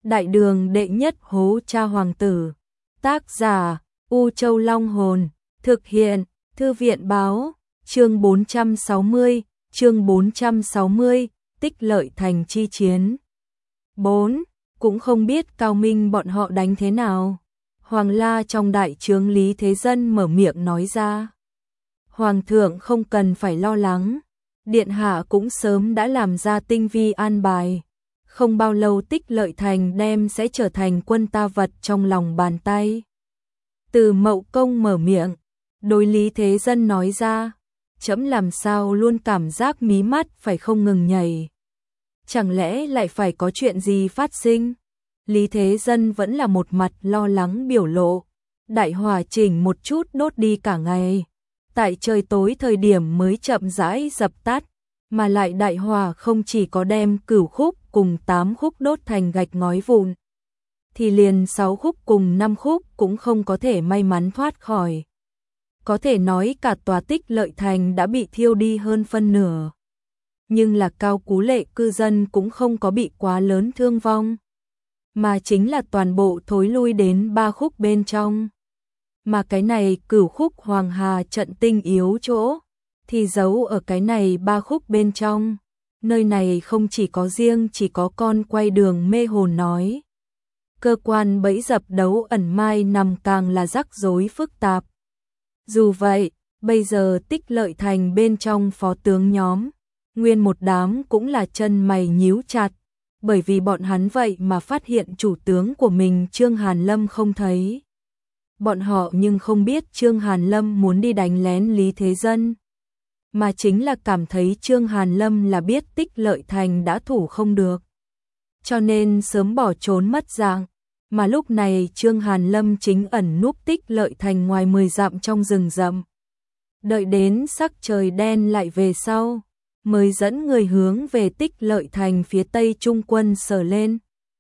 Đại đường đệ nhất hố cha hoàng tử. Tác giả U Châu Long Hồn. Thực hiện Thư viện báo. Chương 460. Chương 460. Tích Lợi Thành chi chiến. 4. Cũng không biết Cao Minh bọn họ đánh thế nào. Hoàng La trong đại trướng Lý Thế Dân mở miệng nói ra. Hoàng thượng không cần phải lo lắng. Điện hạ cũng sớm đã làm ra tinh vi an bài. Không bao lâu Tích Lợi Thành đem sẽ trở thành quân ta vật trong lòng bàn tay. Từ Mậu Công mở miệng, đối Lý Thế Dân nói ra, trẫm làm sao luôn cảm giác mí mắt phải không ngừng nhảy. Chẳng lẽ lại phải có chuyện gì phát sinh? Lý Thế Dân vẫn là một mặt lo lắng biểu lộ. Đại hỏa chỉnh một chút đốt đi cả ngày. Tại trời tối thời điểm mới chậm rãi dập tắt, mà lại đại hỏa không chỉ có đem Cửu khúc cùng 8 khúc đốt thành gạch ngói vụn, thì liền 6 khúc cùng 5 khúc cũng không có thể may mắn thoát khỏi. Có thể nói cả tòa Tích Lợi Thành đã bị thiêu đi hơn phân nửa. Nhưng là Cao Cú Lệ cư dân cũng không có bị quá lớn thương vong, mà chính là toàn bộ thối lui đến 3 khúc bên trong. Mà cái này Cửu khúc Hoàng Hà trận tinh yếu chỗ thì giấu ở cái này 3 khúc bên trong. Nơi này không chỉ có riêng chỉ có con quay đường mê hồn nói. Cơ quan bẫy dập đấu ẩn mai nằm càng là rắc rối phức tạp. Dù vậy, bây giờ Tích Lợi Thành bên trong phó tướng nhóm, nguyên một đám cũng là chân mày nhíu chặt, bởi vì bọn hắn vậy mà phát hiện chủ tướng của mình Trương Hàn Lâm không thấy. Bọn họ nhưng không biết Trương Hàn Lâm muốn đi đánh lén Lý Thế Dân, mà chính là cảm thấy Trương Hàn Lâm là biết Tích Lợi Thành đã thủ không được, cho nên sớm bỏ trốn mất dạng. Mà lúc này Trương Hàn Lâm chính ẩn núp Tích Lợi Thành ngoài 10 dặm trong rừng rậm. Đợi đến sắc trời đen lại về sau, mới dẫn người hướng về Tích Lợi Thành phía tây trung quân sở lên.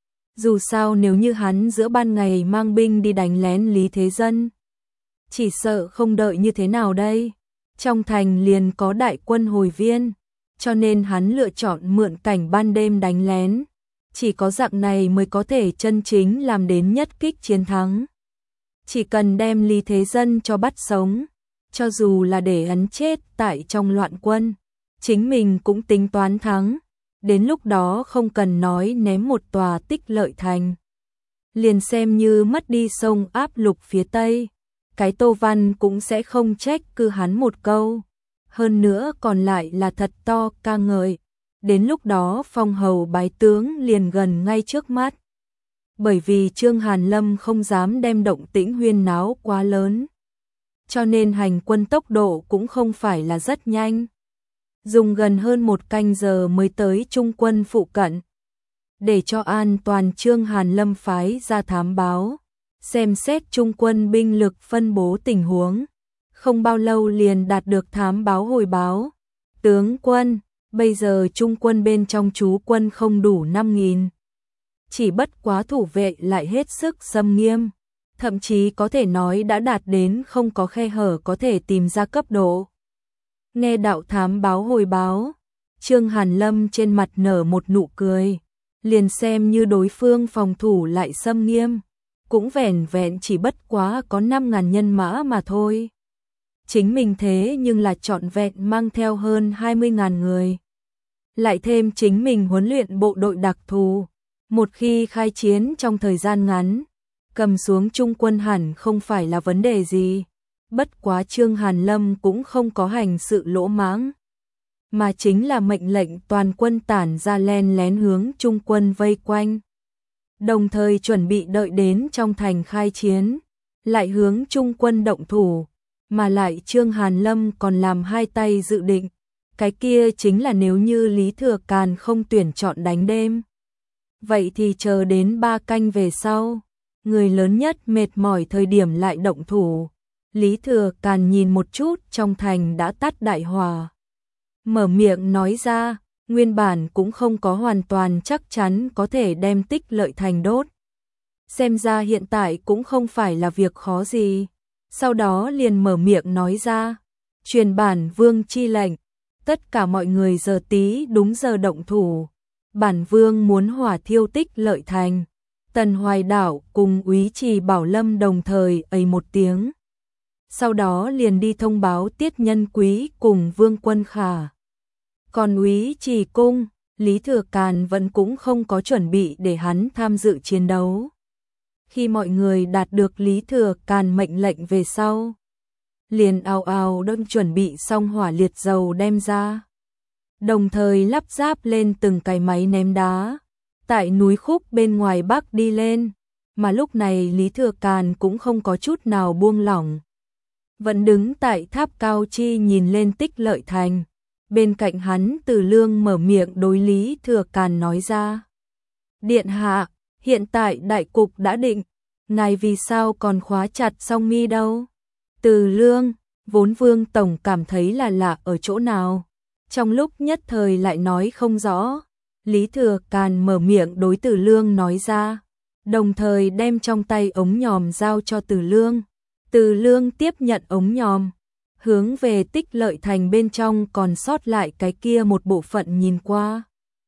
Dù sao nếu như hắn giữa ban ngày mang binh đi đánh lén Lý Thế Dân, chỉ sợ không đợi như thế nào đây. Trong thành liền có đại quân hồi viên, cho nên hắn lựa chọn mượn cảnh ban đêm đánh lén. Chỉ có dạng này mới có thể chân chính làm đến nhất kích chiến thắng. Chỉ cần đem Lý Thế Dân cho bắt sống, cho dù là để hắn chết tại trong loạn quân, chính mình cũng tính toán thắng. Đến lúc đó không cần nói ném một tòa Tích Lợi Thành, liền xem như mất đi sông áp lục phía tây, cái Tô Văn cũng sẽ không trách cứ hắn một câu. Hơn nữa còn lại là thật to ca ngợi. Đến lúc đó phong hầu bái tướng liền gần ngay trước mắt. Bởi vì Trương Hàn Lâm không dám đem động tĩnh huyên náo quá lớn, cho nên hành quân tốc độ cũng không phải là rất nhanh. Dùng gần hơn 1 canh giờ mới tới trung quân phụ cận. Để cho an toàn Trương Hàn Lâm phái ra thám báo, xem xét trung quân binh lực phân bố tình huống. Không bao lâu liền đạt được thám báo hồi báo. Tướng quân, bây giờ trung quân bên trong trú quân không đủ 5.000. Chỉ bất quá thủ vệ lại hết sức xâm nghiêm. Thậm chí có thể nói đã đạt đến không có khe hở có thể tìm ra cấp độ. Nghe đạo thám báo hồi báo, Trương Hàn Lâm trên mặt nở một nụ cười. Liền xem như đối phương phòng thủ lại xâm nghiêm, cũng vẻn vẹn chỉ bất quá có 5.000 nhân mã mà thôi. Chính mình thế nhưng là trọn vẹn mang theo hơn 20.000 người. Lại thêm chính mình huấn luyện bộ đội đặc thù. Một khi khai chiến trong thời gian ngắn, cầm xuống trung quân hẳn không phải là vấn đề gì. Bất quá Trương Hàn Lâm cũng không có hành sự lỗ mãng, mà chính là mệnh lệnh toàn quân tản ra len lén hướng trung quân vây quanh. Đồng thời chuẩn bị đợi đến trong thành khai chiến, lại hướng trung quân động thủ. Mà lại Trương Hàn Lâm còn làm hai tay dự định. Cái kia chính là nếu như Lý Thừa Càn không tuyển chọn đánh đêm, vậy thì chờ đến 3 canh về sau, người lớn nhất mệt mỏi thời điểm lại động thủ. Lý Thừa Càn nhìn một chút trong thành đã tắt đại hỏa, mở miệng nói ra, nguyên bản cũng không có hoàn toàn chắc chắn có thể đem Tích Lợi Thành đốt. Xem ra hiện tại cũng không phải là việc khó gì. Sau đó liền mở miệng nói ra, truyền bản vương chi lệnh, tất cả mọi người giờ tí đúng giờ động thủ. Bản vương muốn hỏa thiêu Tích Lợi Thành. Tần Hoài Đảo cùng úy Trì Bảo Lâm đồng thời ầy một tiếng. Sau đó liền đi thông báo Tiết Nhân Quý cùng Vương Quân Khả. Còn úy Trì Cung, Lý Thừa Càn vẫn cũng không có chuẩn bị để hắn tham dự chiến đấu. Khi mọi người đạt được Lý Thừa Càn mệnh lệnh về sau, liền ào ào đơn chuẩn bị xong hỏa liệt dầu đem ra. Đồng thời lắp ráp lên từng cái máy ném đá, tại núi khúc bên ngoài bắc đi lên, mà lúc này Lý Thừa Càn cũng không có chút nào buông lỏng. Vẫn đứng tại tháp cao chi nhìn lên Tích Lợi Thành, bên cạnh hắn Từ Lương mở miệng đối Lý Thừa Càn nói ra. Điện hạ, hiện tại đại cục đã định, ngài vì sao còn khóa chặt song mi đâu? Từ Lương, vốn Vương Tổng cảm thấy là lạ ở chỗ nào, trong lúc nhất thời lại nói không rõ. Lý Thừa Càn mở miệng đối Từ Lương nói ra, đồng thời đem trong tay ống nhòm giao cho Từ Lương. Từ Lương tiếp nhận ống nhòm, hướng về Tích Lợi Thành bên trong còn sót lại cái kia một bộ phận nhìn qua.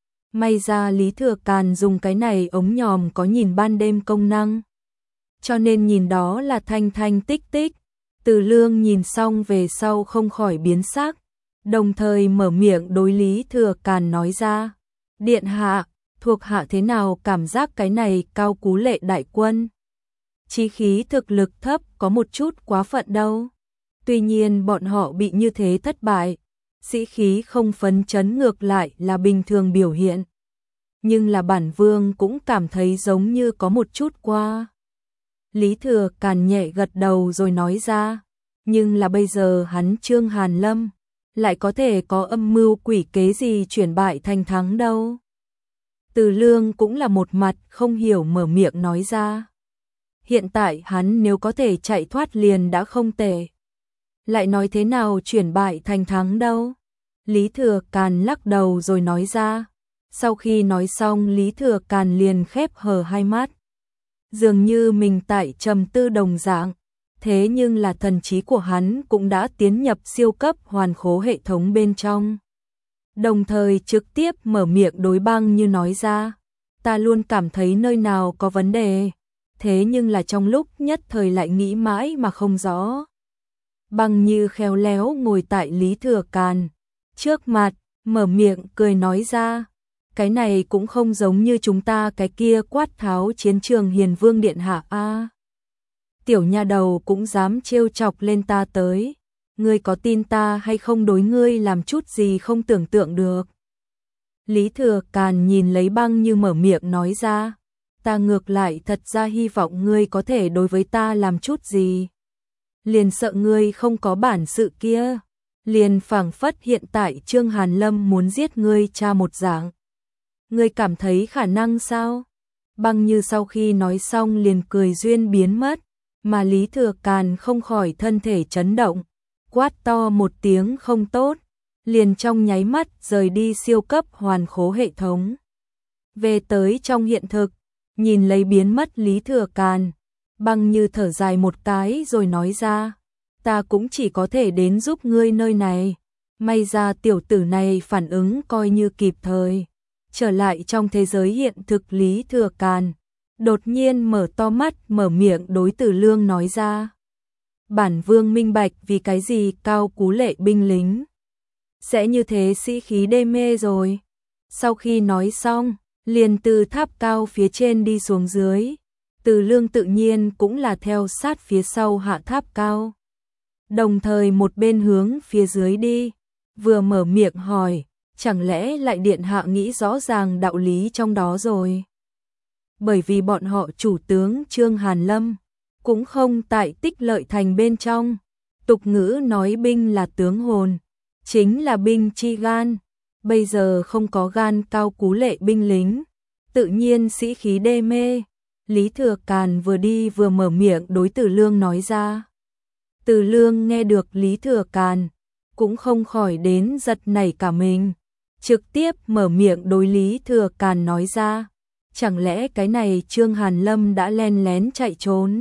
May ra Lý Thừa Càn dùng cái này ống nhòm có nhìn ban đêm công năng, cho nên nhìn đó là thanh thanh tích tích. Từ Lương nhìn xong về sau không khỏi biến sắc, đồng thời mở miệng đối Lý Thừa Càn nói ra. Điện hạ, thuộc hạ thế nào cảm giác cái này Cao Cú Lệ đại quân chí khí thực lực thấp có một chút quá phận đâu. Tuy nhiên bọn họ bị như thế thất bại, sĩ khí không phấn chấn ngược lại là bình thường biểu hiện. Nhưng là bản vương cũng cảm thấy giống như có một chút qua. Lý Thừa Càn nhẹ gật đầu rồi nói ra, nhưng là bây giờ hắn Trương Hàn Lâm lại có thể có âm mưu quỷ kế gì chuyển bại thành thắng đâu. Từ Lương cũng là một mặt không hiểu mở miệng nói ra. Hiện tại hắn nếu có thể chạy thoát liền đã không tệ. Lại nói thế nào chuyển bại thành thắng đâu. Lý Thừa Càn lắc đầu rồi nói ra. Sau khi nói xong Lý Thừa Càn liền khép hờ hai mắt. Dường như mình tại trầm tư đồng dạng. Thế nhưng là thần trí của hắn cũng đã tiến nhập siêu cấp hoàn khố hệ thống bên trong. Đồng thời trực tiếp mở miệng đối Băng Như nói ra. Ta luôn cảm thấy nơi nào có vấn đề. Thế nhưng là trong lúc nhất thời lại nghĩ mãi mà không rõ. Băng Như khéo léo ngồi tại Lý Thừa Càn trước mặt, mở miệng cười nói ra. Cái này cũng không giống như chúng ta cái kia quát tháo chiến trường Hiền Vương điện hạ a. Tiểu nha đầu cũng dám trêu chọc lên ta tới. Ngươi có tin ta hay không đối ngươi làm chút gì không tưởng tượng được. Lý Thừa Càn nhìn lấy Băng Như mở miệng nói ra. Ta ngược lại thật ra hy vọng ngươi có thể đối với ta làm chút gì. Liền sợ ngươi không có bản sự kia. Liền phảng phất hiện tại Trương Hàn Lâm muốn giết ngươi cha một dạng. Ngươi cảm thấy khả năng sao? Băng Như sau khi nói xong liền cười duyên biến mất. Mà Lý Thừa Càn không khỏi thân thể chấn động. Quát to một tiếng không tốt. Liền trong nháy mắt rời đi siêu cấp hoàn khố hệ thống. Về tới trong hiện thực. Nhìn lấy biến mất Lý Thừa Càn, Băng Như thở dài một cái rồi nói ra, ta cũng chỉ có thể đến giúp ngươi nơi này, may ra tiểu tử này phản ứng coi như kịp thời. Trở lại trong thế giới hiện thực Lý Thừa Càn, đột nhiên mở to mắt mở miệng đối Từ Lương nói ra. Bản vương minh bạch vì cái gì Cao Cú Lệ binh lính sẽ như thế sĩ khí đê mê rồi. Sau khi nói xong, liền từ tháp cao phía trên đi xuống dưới. Từ Lương tự nhiên cũng là theo sát phía sau hạ tháp cao. Đồng thời một bên hướng phía dưới đi. Vừa mở miệng hỏi, chẳng lẽ lại điện hạ nghĩ rõ ràng đạo lý trong đó rồi. Bởi vì bọn họ chủ tướng Trương Hàn Lâm cũng không tại Tích Lợi Thành bên trong. Tục ngữ nói binh là tướng hồn, chính là binh chi gan. Bây giờ không có gan Cao Cú Lệ binh lính, tự nhiên sĩ khí đê mê. Lý Thừa Càn vừa đi vừa mở miệng đối Từ Lương nói ra. Từ Lương nghe được Lý Thừa Càn, cũng không khỏi đến giật nảy cả mình. Trực tiếp mở miệng đối Lý Thừa Càn nói ra. Chẳng lẽ cái này Trương Hàn Lâm đã len lén chạy trốn?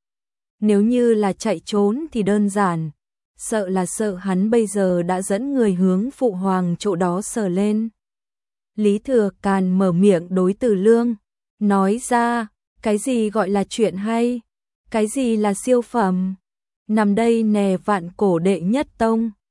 Nếu như là chạy trốn thì đơn giản. Sợ là sợ hắn bây giờ đã dẫn người hướng phụ hoàng chỗ đó sờ lên. Lý Thừa Càn mở miệng đối Từ Lương, nói ra, Cái gì gọi là chuyện hay? Cái gì là siêu phẩm? Nằm đây nè vạn cổ đệ nhất tông.